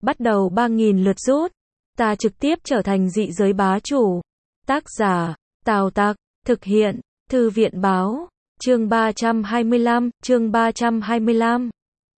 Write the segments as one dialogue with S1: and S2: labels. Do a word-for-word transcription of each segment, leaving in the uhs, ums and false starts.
S1: bắt đầu ba nghìn lượt rút. Ta trực tiếp trở thành dị giới bá chủ. Tác giả, Tào Tặc, thực hiện, Thư viện báo, chương ba trăm hai mươi lăm, chương ba trăm hai mươi lăm.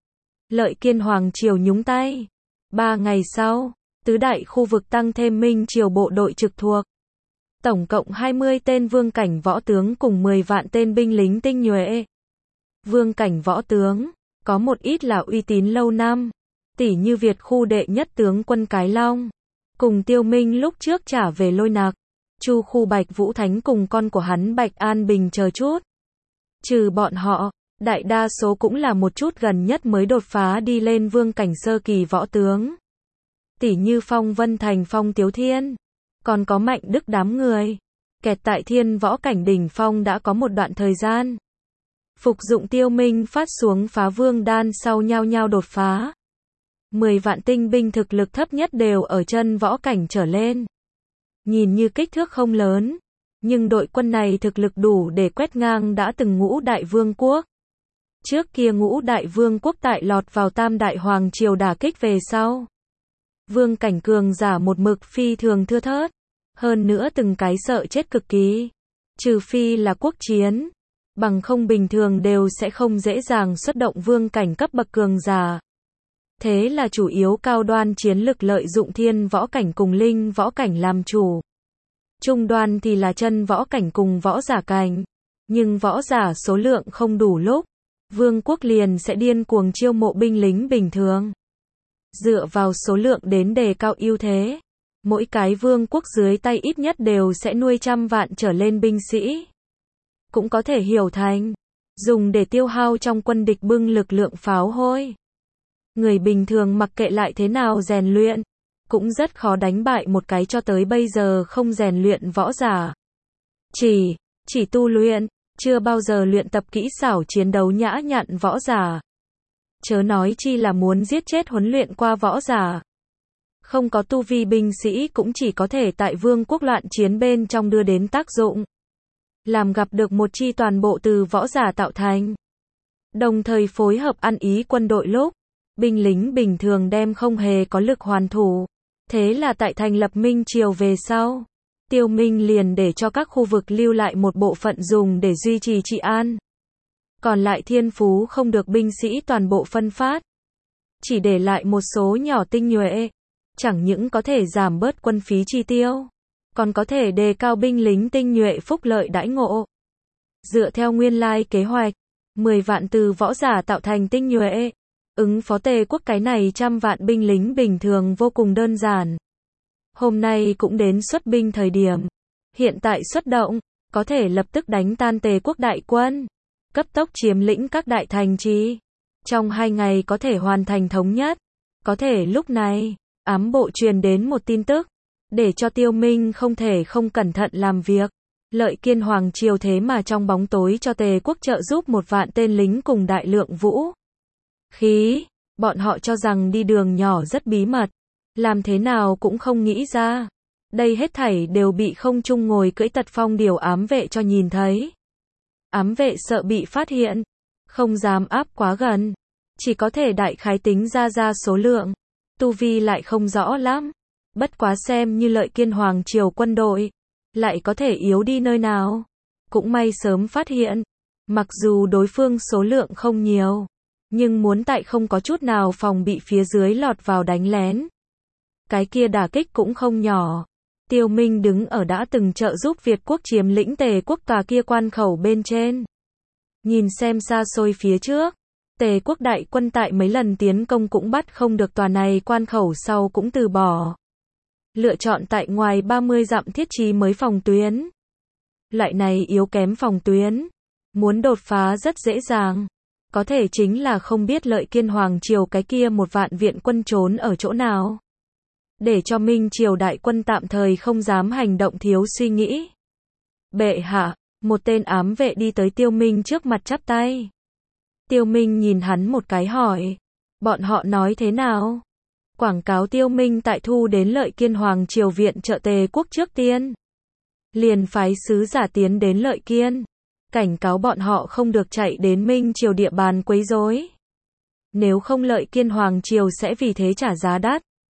S1: Lợi Kiên Hoàng triều nhúng tay. Ba ngày sau, tứ đại khu vực tăng thêm Minh triều bộ đội trực thuộc. Tổng cộng hai mươi tên vương cảnh võ tướng cùng mười vạn tên binh lính tinh nhuệ. Vương cảnh võ tướng, có một ít là uy tín lâu năm, tỉ như Việt khu đệ nhất tướng quân Cái Long, cùng Tiêu Minh lúc trước trả về Lôi Nặc, Chu khu Bạch Vũ Thánh cùng con của hắn Bạch An Bình chờ chút. Trừ bọn họ, đại đa số cũng là một chút gần nhất mới đột phá đi lên vương cảnh sơ kỳ võ tướng. Tỉ như Phong Vân Thành Phong Tiếu Thiên, còn có Mạnh Đức đám người, kẹt tại thiên võ cảnh đỉnh phong đã có một đoạn thời gian. Phục dụng Tiêu Minh phát xuống phá vương đan sau nhau nhau đột phá. mười vạn tinh binh thực lực thấp nhất đều ở chân võ cảnh trở lên. Nhìn như kích thước không lớn, nhưng đội quân này thực lực đủ để quét ngang đã từng ngũ đại vương quốc. Trước kia ngũ đại vương quốc tại lọt vào tam đại hoàng triều đả kích về sau. Vương cảnh cường giả một mực phi thường thưa thớt. Hơn nữa từng cái sợ chết cực kỳ. Trừ phi là quốc chiến. Bằng không bình thường đều sẽ không dễ dàng xuất động vương cảnh cấp bậc cường giả. Thế là chủ yếu cao đoan chiến lực lợi dụng thiên võ cảnh cùng linh võ cảnh làm chủ. Trung đoan thì là chân võ cảnh cùng võ giả cảnh. Nhưng võ giả số lượng không đủ lúc, vương quốc liền sẽ điên cuồng chiêu mộ binh lính bình thường. Dựa vào số lượng đến đề cao ưu thế. Mỗi cái vương quốc dưới tay ít nhất đều sẽ nuôi trăm vạn trở lên binh sĩ. Cũng có thể hiểu thành, dùng để tiêu hao trong quân địch bưng lực lượng pháo hôi. Người bình thường mặc kệ lại thế nào rèn luyện, cũng rất khó đánh bại một cái cho tới bây giờ không rèn luyện võ giả. Chỉ, chỉ tu luyện, chưa bao giờ luyện tập kỹ xảo chiến đấu nhã nhặn võ giả. Chớ nói chi là muốn giết chết huấn luyện qua võ giả. Không có tu vi binh sĩ cũng chỉ có thể tại vương quốc loạn chiến bên trong đưa đến tác dụng. Làm gặp được một chi toàn bộ từ võ giả tạo thành. Đồng thời phối hợp ăn ý quân đội lúc, binh lính bình thường đem không hề có lực hoàn thủ. Thế là tại thành lập Minh triều về sau, Tiêu Minh liền để cho các khu vực lưu lại một bộ phận dùng để duy trì trị an. Còn lại thiên phú không được binh sĩ toàn bộ phân phát. Chỉ để lại một số nhỏ tinh nhuệ. Chẳng những có thể giảm bớt quân phí chi tiêu, còn có thể đề cao binh lính tinh nhuệ phúc lợi đãi ngộ. Dựa theo nguyên lai kế hoạch, mười vạn từ võ giả tạo thành tinh nhuệ, ứng phó Tề quốc cái này trăm vạn binh lính bình thường vô cùng đơn giản. Hôm nay cũng đến xuất binh thời điểm. Hiện tại xuất động, có thể lập tức đánh tan Tề quốc đại quân, cấp tốc chiếm lĩnh các đại thành trì. Trong hai ngày có thể hoàn thành thống nhất. Có thể lúc này, ám bộ truyền đến một tin tức, để cho Tiêu Minh không thể không cẩn thận làm việc. Lợi Kiên Hoàng triều thế mà trong bóng tối cho Tề quốc trợ giúp một vạn tên lính cùng đại lượng vũ khí. Bọn họ cho rằng đi đường nhỏ rất bí mật, làm thế nào cũng không nghĩ ra. Đây hết thảy đều bị không trung ngồi cưỡi tật phong điều ám vệ cho nhìn thấy. Ám vệ sợ bị phát hiện, không dám áp quá gần, chỉ có thể đại khái tính ra ra số lượng. Tu vi lại không rõ lắm, bất quá xem như Lợi Kiên Hoàng triều quân đội, lại có thể yếu đi nơi nào. Cũng may sớm phát hiện, mặc dù đối phương số lượng không nhiều, nhưng muốn tại không có chút nào phòng bị phía dưới lọt vào đánh lén. Cái kia đả kích cũng không nhỏ. Tiêu Minh đứng ở đã từng trợ giúp Việt quốc chiếm lĩnh Tề quốc tòa kia quan khẩu bên trên. Nhìn xem xa xôi phía trước. Tề quốc đại quân tại mấy lần tiến công cũng bắt không được tòa này quan khẩu sau cũng từ bỏ. Lựa chọn tại ngoài ba mươi dặm thiết trí mới phòng tuyến. Loại này yếu kém phòng tuyến, muốn đột phá rất dễ dàng. Có thể chính là không biết Lợi Kiên Hoàng triều cái kia một vạn viện quân trốn ở chỗ nào. Để cho Minh triều đại quân tạm thời không dám hành động thiếu suy nghĩ. Bệ hạ, một tên ám vệ đi tới Tiêu Minh trước mặt chắp tay. Tiêu Minh nhìn hắn một cái hỏi, bọn họ nói thế nào? Quảng cáo Tiêu Minh tại thu đến Lợi Kiên Hoàng triều viện trợ Tề quốc trước tiên. Liền phái sứ giả tiến đến Lợi Kiên, cảnh cáo bọn họ không được chạy đến Minh triều địa bàn quấy rối. Nếu không Lợi Kiên Hoàng triều sẽ vì thế trả giá đắt.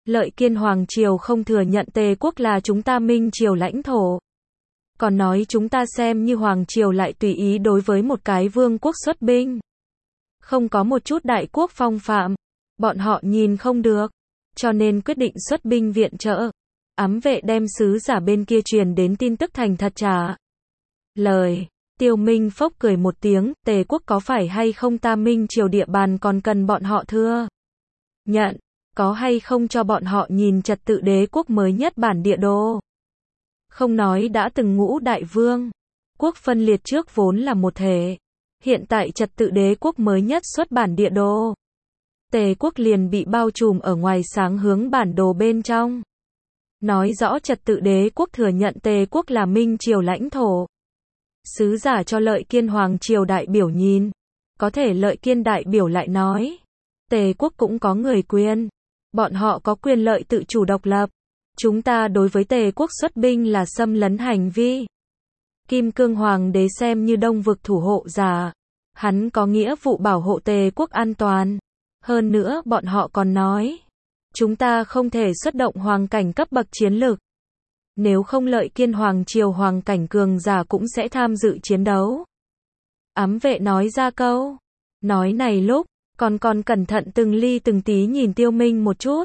S1: Lợi Kiên Hoàng Triều không thừa nhận Tề quốc là chúng ta Minh Triều lãnh thổ. Còn nói chúng ta xem như Hoàng Triều lại tùy ý đối với một cái vương quốc xuất binh. Không có một chút đại quốc phong phạm. Bọn họ nhìn không được. Cho nên quyết định xuất binh viện trợ. Ám vệ đem sứ giả bên kia truyền đến tin tức thành thật trả lời. Tiêu Minh phốc cười một tiếng, Tề quốc có phải hay không ta Minh Triều địa bàn còn cần bọn họ thưa nhận, có hay không cho bọn họ nhìn trật tự đế quốc mới nhất bản địa đồ. Không nói đã từng ngũ đại vương, quốc phân liệt trước vốn là một thể, hiện tại trật tự đế quốc mới nhất xuất bản địa đồ. Tề quốc liền bị bao trùm ở ngoài sáng hướng bản đồ bên trong. Nói rõ trật tự đế quốc thừa nhận Tề quốc là Minh Triều lãnh thổ. Sứ giả cho Lợi Kiên Hoàng Triều đại biểu nhìn. Có thể Lợi Kiên đại biểu lại nói. Tề quốc cũng có người quyền. Bọn họ có quyền lợi tự chủ độc lập. Chúng ta đối với Tề quốc xuất binh là xâm lấn hành vi. Kim Cương Hoàng đế xem như Đông vực thủ hộ giả. Hắn có nghĩa vụ bảo hộ Tề quốc an toàn. Hơn nữa bọn họ còn nói. Chúng ta không thể xuất động hoàng cảnh cấp bậc chiến lược. Nếu không Lợi Kiên Hoàng Triều hoàng cảnh cường giả cũng sẽ tham dự chiến đấu. Ám vệ nói ra câu. Nói này lúc, còn còn cẩn thận từng ly từng tí nhìn Tiêu Minh một chút.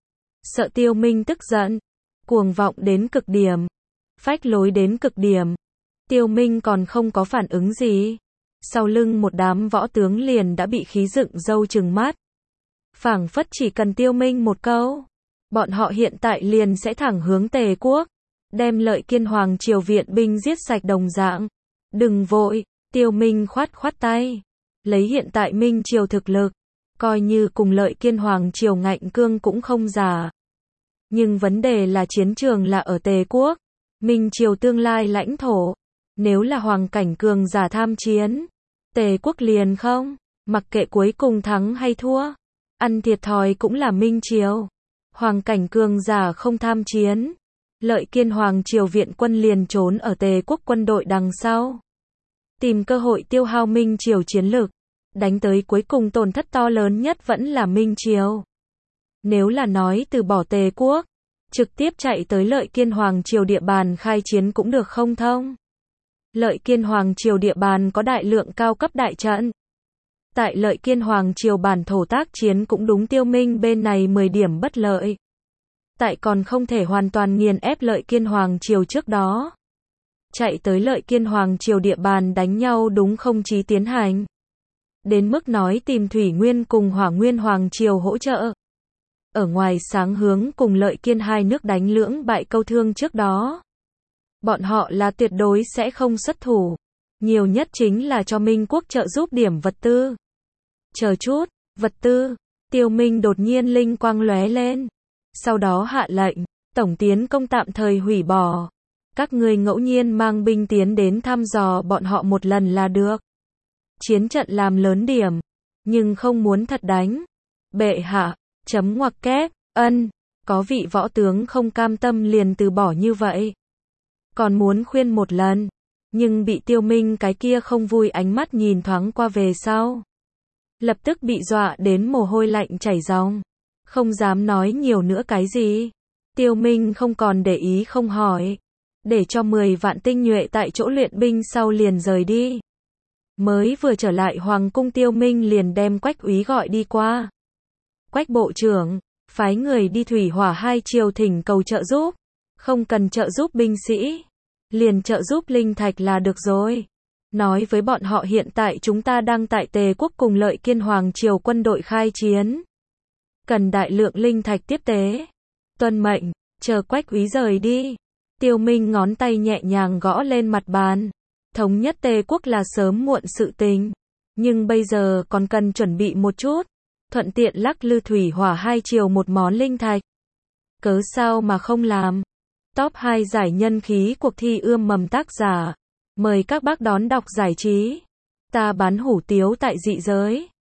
S1: Sợ Tiêu Minh tức giận. Cuồng vọng đến cực điểm. Phách lối đến cực điểm. Tiêu Minh còn không có phản ứng gì. Sau lưng một đám võ tướng liền đã bị khí dựng râu trừng mắt. Phảng phất chỉ cần Tiêu Minh một câu. Bọn họ hiện tại liền sẽ thẳng hướng Tề quốc. Đem Lợi Kiên Hoàng Triều viện binh giết sạch đồng dạng. Đừng vội, Tiêu Minh khoát khoát tay. Lấy hiện tại Minh Triều thực lực. Coi như cùng Lợi Kiên Hoàng Triều ngạnh cương cũng không giả. Nhưng vấn đề là chiến trường là ở Tề quốc. Minh Triều tương lai lãnh thổ. Nếu là hoàng cảnh cường giả tham chiến. Tề quốc liền không. Mặc kệ cuối cùng thắng hay thua. Ăn thiệt thòi cũng là Minh Triều. Hoàng cảnh cường giả không tham chiến. Lợi Kiên Hoàng Triều viện quân liền trốn ở Tề quốc quân đội đằng sau. Tìm cơ hội tiêu hao Minh Triều chiến lực. Đánh tới cuối cùng tổn thất to lớn nhất vẫn là Minh Triều. Nếu là nói từ bỏ Tề quốc, trực tiếp chạy tới Lợi Kiên Hoàng Triều địa bàn khai chiến cũng được không thông. Lợi Kiên Hoàng Triều địa bàn có đại lượng cao cấp đại trận. Tại Lợi Kiên Hoàng Triều bản thổ tác chiến cũng đúng Tiêu Minh bên này mười điểm bất lợi. Tại còn không thể hoàn toàn nghiền ép Lợi Kiên Hoàng Triều trước đó. Chạy tới Lợi Kiên Hoàng Triều địa bàn đánh nhau đúng không chí tiến hành. Đến mức nói tìm Thủy Nguyên cùng Hỏa Nguyên Hoàng Triều hỗ trợ. Ở ngoài sáng hướng cùng Lợi Kiên hai nước đánh lưỡng bại câu thương trước đó. Bọn họ là tuyệt đối sẽ không xuất thủ. Nhiều nhất chính là cho Minh quốc trợ giúp điểm vật tư. Chờ chút, vật tư. Tiêu Minh đột nhiên linh quang lóe lên. Sau đó hạ lệnh, tổng tiến công tạm thời hủy bỏ. Các ngươi ngẫu nhiên mang binh tiến đến thăm dò bọn họ một lần là được. Chiến trận làm lớn điểm, nhưng không muốn thật đánh. Bệ hạ, chấm ngoặc kép, ân, có vị võ tướng không cam tâm liền từ bỏ như vậy. Còn muốn khuyên một lần, nhưng bị Tiêu Minh cái kia không vui ánh mắt nhìn thoáng qua về sau. Lập tức bị dọa đến mồ hôi lạnh chảy ròng. Không dám nói nhiều nữa cái gì. Tiêu Minh không còn để ý không hỏi. Để cho mười vạn tinh nhuệ tại chỗ luyện binh sau liền rời đi. Mới vừa trở lại Hoàng cung Tiêu Minh liền đem Quách úy gọi đi qua. Quách bộ trưởng, phái người đi thủy hỏa hai triều thỉnh cầu trợ giúp. Không cần trợ giúp binh sĩ. Liền trợ giúp linh thạch là được rồi. Nói với bọn họ hiện tại chúng ta đang tại Tề quốc cùng Lợi Kiên Hoàng Triều quân đội khai chiến. Cần đại lượng linh thạch tiếp tế. Tuân mệnh, chờ Quách úy rời đi. Tiêu Minh ngón tay nhẹ nhàng gõ lên mặt bàn. Thống nhất Tề quốc là sớm muộn sự tình. Nhưng bây giờ còn cần chuẩn bị một chút. Thuận tiện lắc lư thủy hỏa hai triều một món linh thạch. Cớ sao mà không làm. Top hai giải nhân khí cuộc thi ươm mầm tác giả. Mời các bác đón đọc giải trí. Ta bán hủ tiếu tại dị giới.